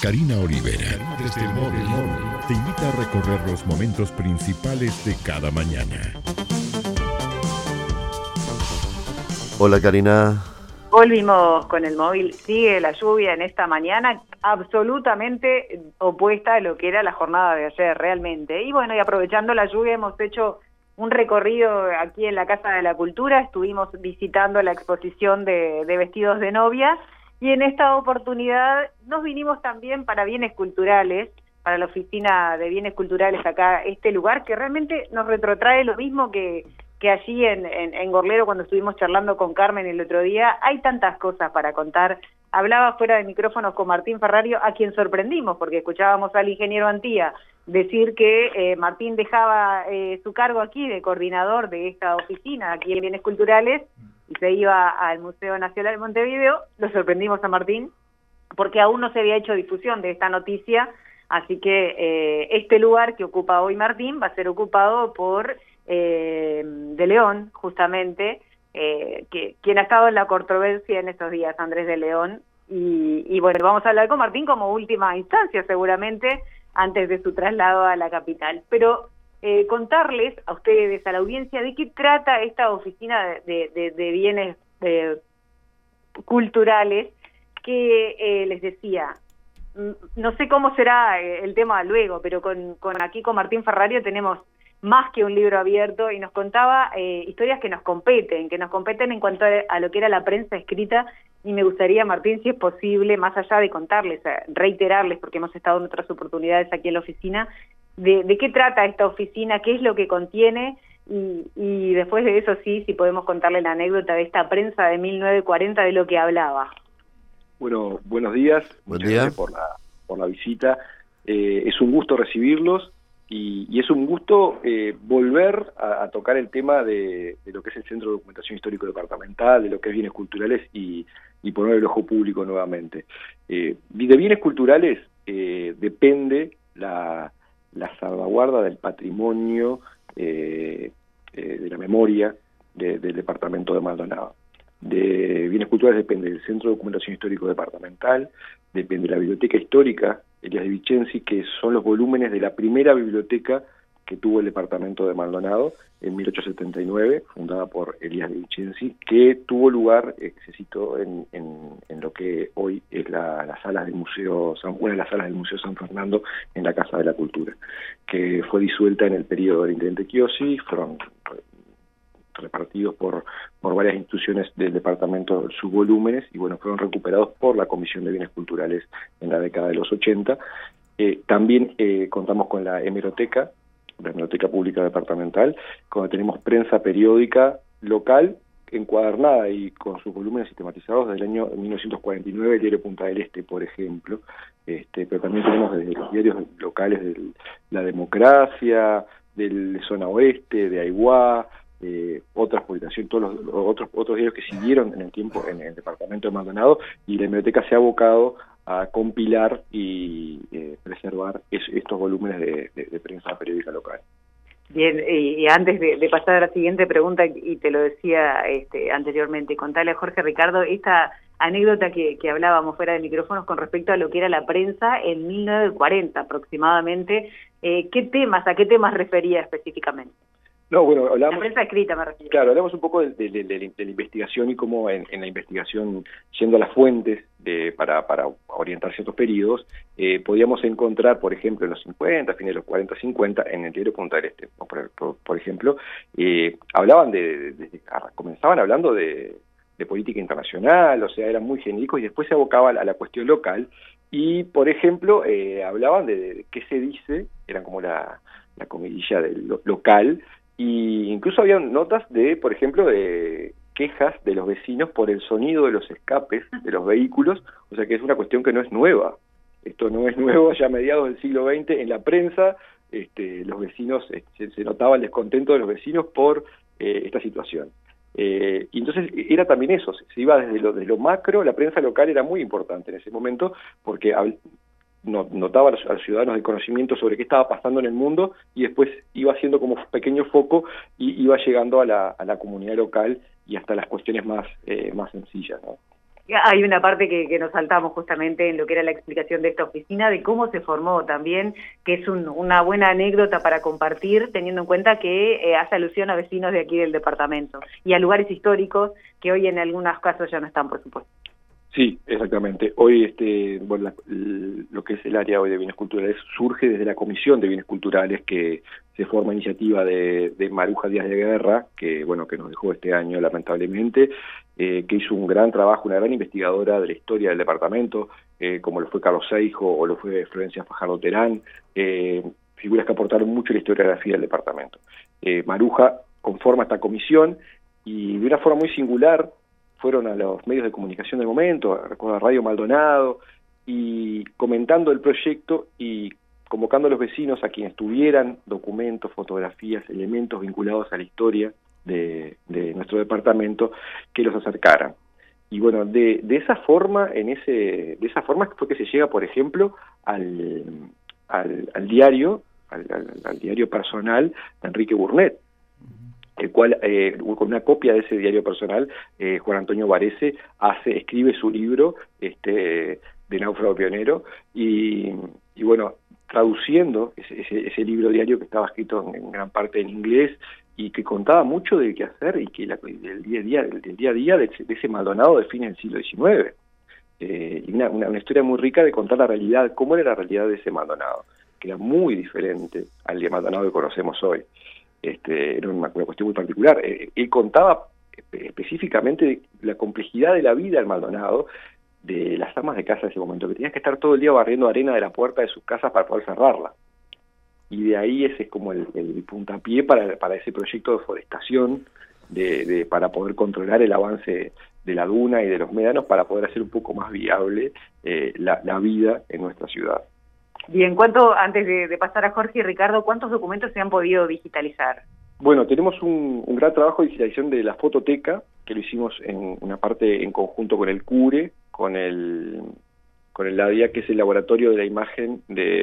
Karina Olivera, desde el móvil, te invita a recorrer los momentos principales de cada mañana. Hola Karina. Volvimos con el móvil. Sigue la lluvia en esta mañana, absolutamente opuesta a lo que era la jornada de ayer, realmente. Y bueno, y aprovechando la lluvia hemos hecho un recorrido aquí en la Casa de la Cultura, estuvimos visitando la exposición de vestidos de novia y en esta oportunidad nos vinimos también para bienes culturales, para la oficina de bienes culturales acá, este lugar que realmente nos retrotrae lo mismo que allí en Gorlero cuando estuvimos charlando con Carmen el otro día. Hay tantas cosas para contar. Hablaba fuera de micrófonos con Martín Ferrario, a quien sorprendimos porque escuchábamos al ingeniero Antía decir que Martín dejaba su cargo aquí de coordinador de esta oficina aquí en Bienes Culturales y se iba al Museo Nacional de Montevideo. Lo sorprendimos a Martín porque aún no se había hecho difusión de esta noticia, así que este lugar que ocupa hoy Martín va a ser ocupado por de León, justamente, quien ha estado en la controversia en estos días, Andrés de León, y bueno, vamos a hablar con Martín como última instancia, seguramente, antes de su traslado a la capital. Pero contarles a ustedes, a la audiencia, de qué trata esta oficina de bienes culturales, que les decía, no sé cómo será el tema luego, pero aquí con Martín Ferrario tenemos más que un libro abierto, y nos contaba historias que nos competen en cuanto a lo que era la prensa escrita, y me gustaría, Martín, si es posible, más allá de contarles, reiterarles, porque hemos estado en otras oportunidades aquí en la oficina, de qué trata esta oficina, qué es lo que contiene, y después de eso sí, si podemos contarle la anécdota de esta prensa de 1940, de lo que hablaba. Bueno, buenos días. Buen día. Gracias por la visita. Es un gusto recibirlos. Y es un gusto volver a tocar el tema de lo que es el Centro de Documentación Histórico Departamental, de lo que es bienes culturales y poner el ojo público nuevamente. De bienes culturales depende la salvaguarda del patrimonio, de la memoria del Departamento de Maldonado. De bienes culturales depende del Centro de Documentación Histórico Departamental, depende de la Biblioteca Histórica Elías de Vincenzi, que son los volúmenes de la primera biblioteca que tuvo el departamento de Maldonado en 1879, fundada por Elías de Vincenzi, que tuvo lugar, se citó en lo que hoy es la sala del Museo, una de las salas del Museo San Fernando, en la Casa de la Cultura, que fue disuelta en el periodo del intendente Chiosi. Fueron repartidos por varias instituciones del departamento sus volúmenes, y bueno, fueron recuperados por la Comisión de Bienes Culturales en la década de los 80. También contamos con la hemeroteca, la Hemeroteca Pública Departamental, donde tenemos prensa periódica local, encuadernada y con sus volúmenes sistematizados desde el año 1949, el diario Punta del Este, por ejemplo, pero también tenemos desde los diarios locales de La Democracia, del Zona Oeste, de Aiguá, otras publicaciones, todos los otros diarios que siguieron en el tiempo en el departamento de Maldonado, y la biblioteca se ha abocado a compilar y preservar estos volúmenes de prensa periódica local. Bien, y antes de pasar a la siguiente pregunta, y te lo decía anteriormente, contarle a Jorge Ricardo esta anécdota que hablábamos fuera de micrófonos con respecto a lo que era la prensa en 1940 aproximadamente. ¿A qué temas refería específicamente? No, bueno, hablamos... La prensa escrita me refiero. Claro, hablamos un poco de la investigación y cómo en la investigación, yendo a las fuentes para orientar ciertos periodos, podíamos encontrar, por ejemplo, en los 50, fines de los 40, 50, en el diario Punta del Este, por ejemplo, hablaban comenzaban hablando de política internacional, o sea, eran muy genéricos, y después se abocaban a la cuestión local, y, por ejemplo, hablaban de qué se dice, eran como la comidilla del local, y incluso había notas por ejemplo, de quejas de los vecinos por el sonido de los escapes de los vehículos, o sea que es una cuestión que no es nueva. Esto no es nuevo, ya a mediados del siglo XX en la prensa, los vecinos, se notaba el descontento de los vecinos por esta situación. Y entonces era también eso, se iba desde lo macro. La prensa local era muy importante en ese momento, porque notaba a los ciudadanos el conocimiento sobre qué estaba pasando en el mundo, y después iba haciendo como pequeño foco y iba llegando a la comunidad local y hasta las cuestiones más sencillas, ¿no? Hay una parte que nos saltamos justamente en lo que era la explicación de esta oficina, de cómo se formó también, que es una buena anécdota para compartir, teniendo en cuenta que hace alusión a vecinos de aquí del departamento y a lugares históricos que hoy en algunos casos ya no están, por supuesto. Sí, exactamente. Hoy bueno, lo que es el área hoy de bienes culturales surge desde la Comisión de Bienes Culturales, que se forma a iniciativa de Maruja Díaz de Guerra, que bueno, que nos dejó este año lamentablemente, que hizo un gran trabajo, una gran investigadora de la historia del departamento, como lo fue Carlos Seijo o lo fue Florencia Fajardo Terán, figuras que aportaron mucho a la historiografía del departamento. Maruja conforma esta comisión y de una forma muy singular fueron a los medios de comunicación del momento, recuerdo a Radio Maldonado, y comentando el proyecto y convocando a los vecinos a quienes tuvieran documentos, fotografías, elementos vinculados a la historia de nuestro departamento, que los acercaran. Y bueno, de esa forma fue que se llega, por ejemplo, al diario personal de Enrique Burnet, el cual, con una copia de ese diario personal, Juan Antonio Varese escribe su libro de Náufrago Pionero, y bueno, traduciendo ese libro diario, que estaba escrito en gran parte en inglés y que contaba mucho de qué hacer y que del día a día de ese Maldonado de fines del siglo XIX. Y una historia muy rica de contar la realidad, cómo era la realidad de ese Maldonado, que era muy diferente al de Maldonado que conocemos hoy. Era una cuestión muy particular. Él contaba específicamente de la complejidad de la vida del Maldonado, de las amas de casa de ese momento, que tenías que estar todo el día barriendo arena de la puerta de sus casas para poder cerrarla. Y de ahí ese es como el puntapié para ese proyecto de forestación, para poder controlar el avance de la duna y de los médanos, para poder hacer un poco más viable la vida en nuestra ciudad. Bien, antes de pasar a Jorge y Ricardo, ¿cuántos documentos se han podido digitalizar? Bueno, tenemos un gran trabajo de digitalización de la fototeca, que lo hicimos en una parte en conjunto con el CURE, con el LADIA, que es el laboratorio de la imagen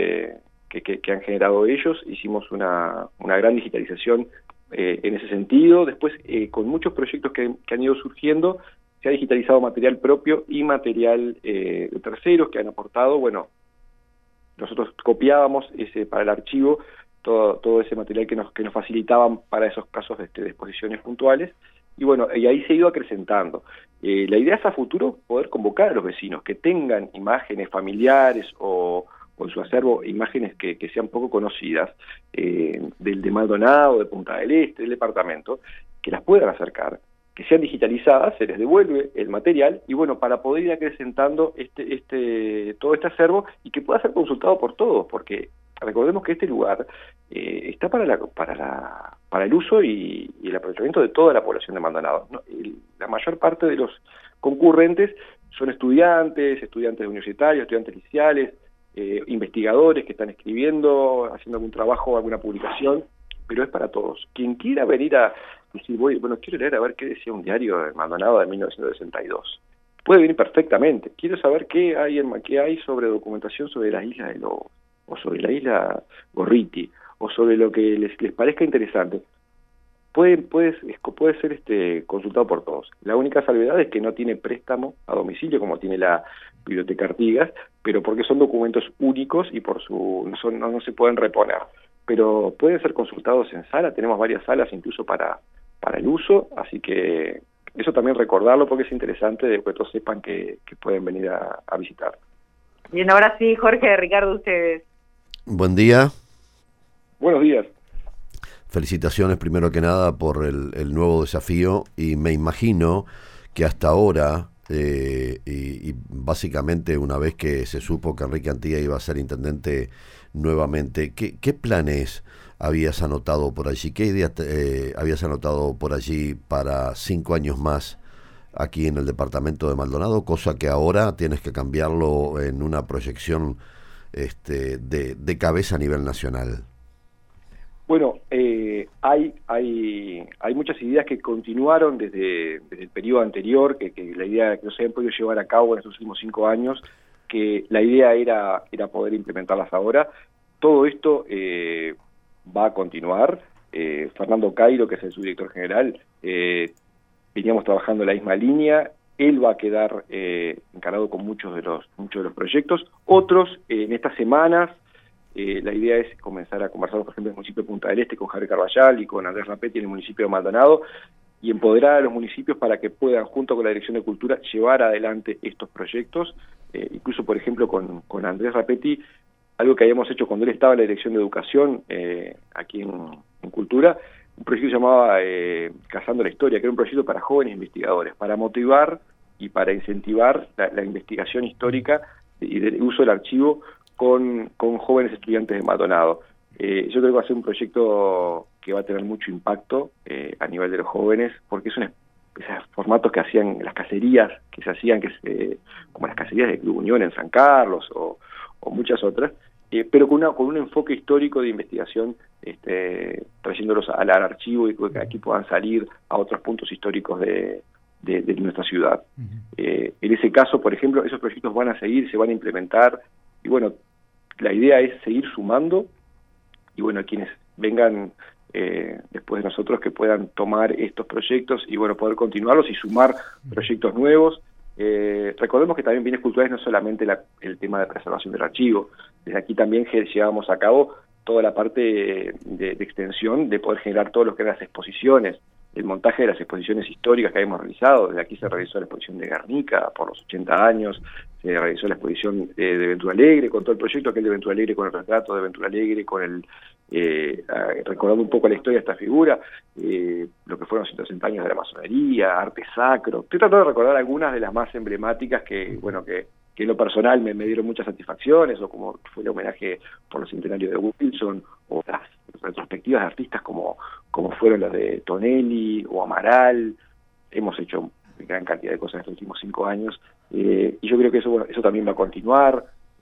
que han generado ellos. Hicimos una gran digitalización en ese sentido. Después, con muchos proyectos que han ido surgiendo, se ha digitalizado material propio y material de terceros que han aportado. Bueno, nosotros copiábamos para el archivo todo ese material que nos facilitaban para esos casos de exposiciones puntuales, y bueno, y ahí se ha ido acrecentando. La idea es a futuro poder convocar a los vecinos que tengan imágenes familiares o en su acervo imágenes que sean poco conocidas de Maldonado, de Punta del Este, del departamento, que las puedan acercar, que sean digitalizadas, se les devuelve el material, y bueno, para poder ir acrecentando todo este acervo y que pueda ser consultado por todos, porque recordemos que este lugar está para el uso y el aprovechamiento de toda la población de Maldonado, ¿no? La mayor parte de los concurrentes son estudiantes universitarios, estudiantes liceales, investigadores que están escribiendo, haciendo algún trabajo, alguna publicación, pero es para todos. Quien quiera venir a decir, quiero leer a ver qué decía un diario de Maldonado de 1962. Puede venir perfectamente. Quiero saber qué hay sobre documentación sobre las islas de Lobos, o sobre la isla Gorriti, o sobre lo que les parezca interesante. Puede ser consultado por todos. La única salvedad es que no tiene préstamo a domicilio como tiene la Biblioteca Artigas, pero porque son documentos únicos y no se pueden reponer. Pero pueden ser consultados en sala, tenemos varias salas incluso para el uso, así que eso también recordarlo porque es interesante de que todos sepan que pueden venir a visitar. Bien, ahora sí, Jorge, Ricardo, ustedes. Buen día. Buenos días. Felicitaciones primero que nada por el nuevo desafío, y me imagino que hasta ahora, y básicamente una vez que se supo que Enrique Antía iba a ser intendente nuevamente, ¿qué planes habías anotado por allí? ¿Qué ideas habías anotado por allí para 5 años más aquí en el departamento de Maldonado? Cosa que ahora tienes que cambiarlo en una proyección de cabeza a nivel nacional. Bueno, hay muchas ideas que continuaron desde el periodo anterior, que la idea que no se habían podido llevar a cabo en estos últimos 5 años, que la idea era poder implementarlas ahora. Todo esto va a continuar. Fernando Cairo, que es el subdirector general, veníamos trabajando en la misma línea, él va a quedar encargado con muchos de los proyectos. Otros, en estas semanas, la idea es comenzar a conversar, por ejemplo, en el municipio de Punta del Este con Javier Carballal y con Andrés Rapetti en el municipio de Maldonado, y empoderar a los municipios para que puedan, junto con la Dirección de Cultura, llevar adelante estos proyectos. Incluso, por ejemplo, con Andrés Rapetti, algo que habíamos hecho cuando él estaba en la Dirección de Educación, aquí en Cultura, un proyecto llamaba Cazando la Historia, que era un proyecto para jóvenes investigadores, para motivar y para incentivar la investigación histórica y el uso del archivo con jóvenes estudiantes de Maldonado. Yo creo que va a ser un proyecto que va a tener mucho impacto a nivel de los jóvenes, porque esos formatos que hacían las cacerías, que se hacían como las cacerías de Club Unión en San Carlos o muchas otras, pero con un enfoque histórico de investigación, trayéndolos al archivo y que aquí puedan salir a otros puntos históricos de nuestra ciudad. En ese caso, por ejemplo, esos proyectos van a seguir, se van a implementar, y bueno, la idea es seguir sumando, y bueno, quienes vengan después de nosotros que puedan tomar estos proyectos y bueno, poder continuarlos y sumar proyectos nuevos. Recordemos que también bienes culturales no es solamente el tema de preservación del archivo. Desde aquí también llevamos a cabo toda la parte de extensión, de poder generar todo lo que eran las exposiciones, el montaje de las exposiciones históricas que habíamos realizado. Desde aquí se realizó la exposición de Guernica por los 80 años, se realizó la exposición de Ventura Alegre, con todo el proyecto aquel de Ventura Alegre, con el retrato de Ventura Alegre, con el recordando un poco la historia de esta figura, lo que fueron 160 años de la masonería, arte sacro. Estoy tratando de recordar algunas de las más emblemáticas que en lo personal me dieron muchas satisfacciones, o como fue el homenaje por los centenarios de Wilson, o las retrospectivas de artistas como fueron las de Tonelli o Amaral. Hemos hecho gran cantidad de cosas en estos últimos 5 años, y yo creo que eso también va a continuar.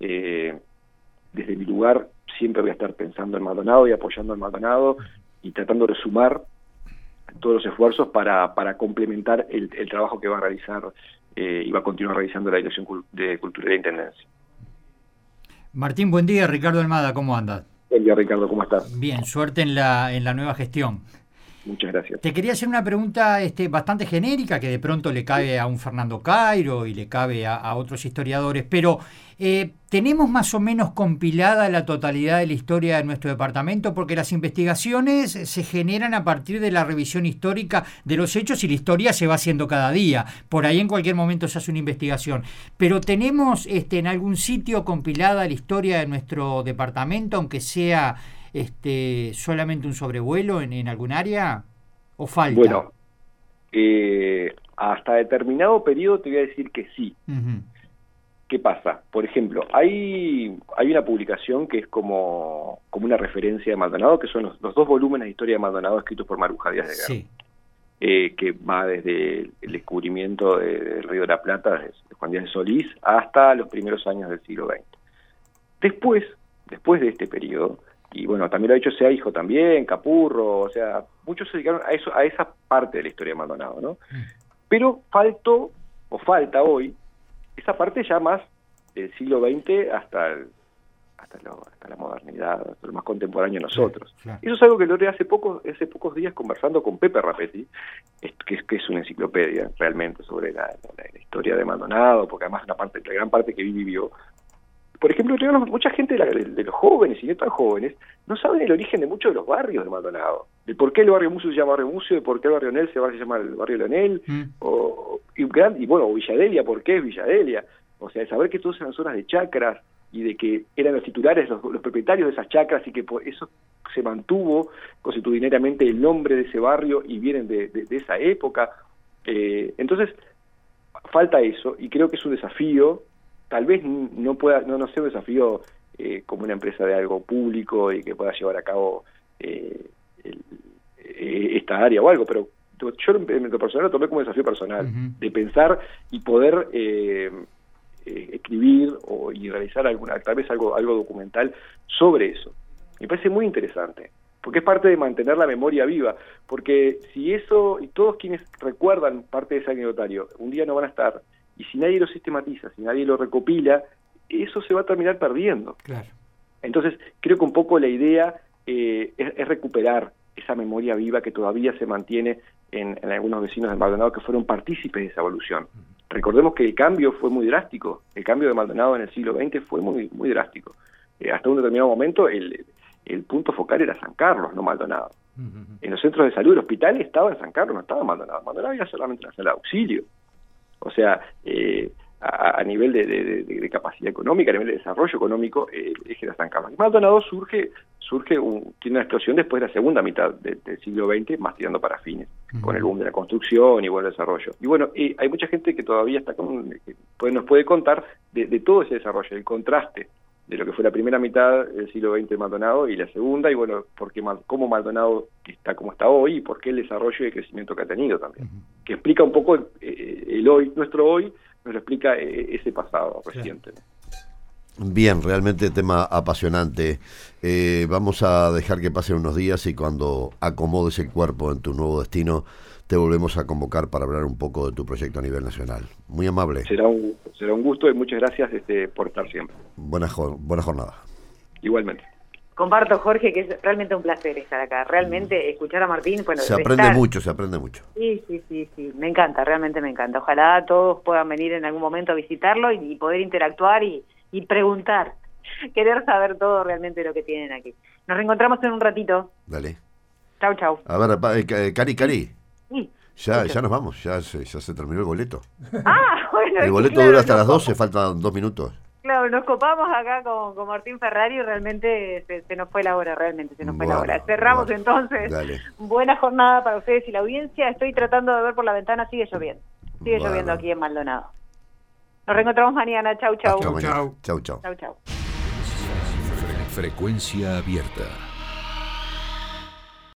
Desde mi lugar siempre voy a estar pensando en Maldonado y apoyando al Maldonado y tratando de sumar todos los esfuerzos para complementar el trabajo que va a realizar y va a continuar realizando la Dirección de Cultura y la Intendencia. Martín, buen día. Ricardo Almada, ¿cómo andas? Buen día, Ricardo, ¿cómo estás? Bien, suerte en la nueva gestión. Muchas gracias. Te quería hacer una pregunta bastante genérica, que de pronto le cabe a un Fernando Cairo y le cabe a otros historiadores, pero ¿tenemos más o menos compilada la totalidad de la historia de nuestro departamento? Porque las investigaciones se generan a partir de la revisión histórica de los hechos y la historia se va haciendo cada día. Por ahí en cualquier momento se hace una investigación. Pero ¿tenemos en algún sitio compilada la historia de nuestro departamento, aunque sea solamente un sobrevuelo en algún área, o falta? Bueno, hasta determinado periodo te voy a decir que sí. Uh-huh. ¿Qué pasa? Por ejemplo, hay una publicación que es como una referencia de Maldonado, que son los 2 volúmenes de historia de Maldonado escritos por Maruja Díaz de Guerra, sí. Que va desde el descubrimiento del Río de la Plata, desde Juan Díaz de Solís, hasta los primeros años del siglo XX. Después de este periodo, y bueno, también lo ha hecho Seijo también, Capurro, o sea, muchos se dedicaron a esa parte de la historia de Maldonado, ¿no? Pero falta hoy esa parte ya más del siglo XX hasta la modernidad, hasta lo más contemporáneo de nosotros. Claro. Eso es algo que logré hace pocos días conversando con Pepe Rapetti, que es una enciclopedia realmente sobre la historia de Maldonado, porque además la gran parte que vivió. Por ejemplo, mucha gente de los jóvenes y no tan jóvenes no saben el origen de muchos de los barrios de Maldonado, de por qué el barrio Mucio se llama barrio Mucio, de por qué el barrio Leonel se llama el barrio Leonel, o Villadelia, por qué es Villadelia, o sea, de saber que todas eran zonas de chacras y de que eran los titulares, los propietarios de esas chacras, y que por eso se mantuvo constitucionalmente el nombre de ese barrio y vienen de esa época. Entonces, falta eso, y creo que es un desafío. Tal vez no sea un desafío como una empresa de algo público y que pueda llevar a cabo esta área o algo, pero yo en lo personal lo tomé como desafío personal, de pensar y poder escribir y realizar tal vez algo documental sobre eso. Me parece muy interesante, porque es parte de mantener la memoria viva, porque si eso, y todos quienes recuerdan parte de ese anecdotario, un día no van a estar, y si nadie lo sistematiza, si nadie lo recopila, eso se va a terminar perdiendo. Claro. Entonces, creo que un poco la idea es recuperar esa memoria viva que todavía se mantiene en algunos vecinos de Maldonado que fueron partícipes de esa evolución. Recordemos que el cambio fue muy drástico, el cambio de Maldonado en el siglo XX fue muy, muy drástico. Hasta un determinado momento el punto focal era San Carlos, no Maldonado. En los centros de salud, el hospital estaba en San Carlos, no estaba en Maldonado. Maldonado era solamente una sala de auxilio. O sea, a nivel de capacidad económica, a nivel de desarrollo económico, el eje era San Carlos. Y Maldonado tiene una explosión después de la segunda mitad del siglo XX, más tirando para fines, con el boom de la construcción y buen desarrollo. Y bueno, hay mucha gente que todavía está nos puede contar de todo ese desarrollo, el contraste de lo que fue la primera mitad del siglo XX de Maldonado y la segunda, y bueno, cómo Maldonado está como está hoy y por qué el desarrollo y el crecimiento que ha tenido también. Que explica un poco el hoy, nuestro hoy, nos lo explica ese pasado reciente. Bien, realmente tema apasionante. Vamos a dejar que pasen unos días y cuando acomodes el cuerpo en tu nuevo destino, te volvemos a convocar para hablar un poco de tu proyecto a nivel nacional. Muy amable. Será un gusto y muchas gracias por estar siempre. Buena jornada. Igualmente. Comparto, Jorge, que es realmente un placer estar acá. Realmente escuchar a Martín... Bueno, se aprende mucho. Sí. Me encanta, realmente me encanta. Ojalá todos puedan venir en algún momento a visitarlo y poder interactuar y preguntar. Querer saber todo realmente lo que tienen aquí. Nos reencontramos en un ratito. Dale. Chau. A ver, Cari. Sí. Ya nos vamos, ya se terminó el boleto. Bueno. El boleto dura hasta las 12, faltan 2 minutos. Claro, nos copamos acá con Martín Ferrari y realmente se nos fue la hora, Cerramos entonces. Dale. Buena jornada para ustedes y la audiencia. Estoy tratando de ver por la ventana, sigue lloviendo. Lloviendo aquí en Maldonado. Nos reencontramos mañana. Chau. Chau. Chau. Frecuencia abierta.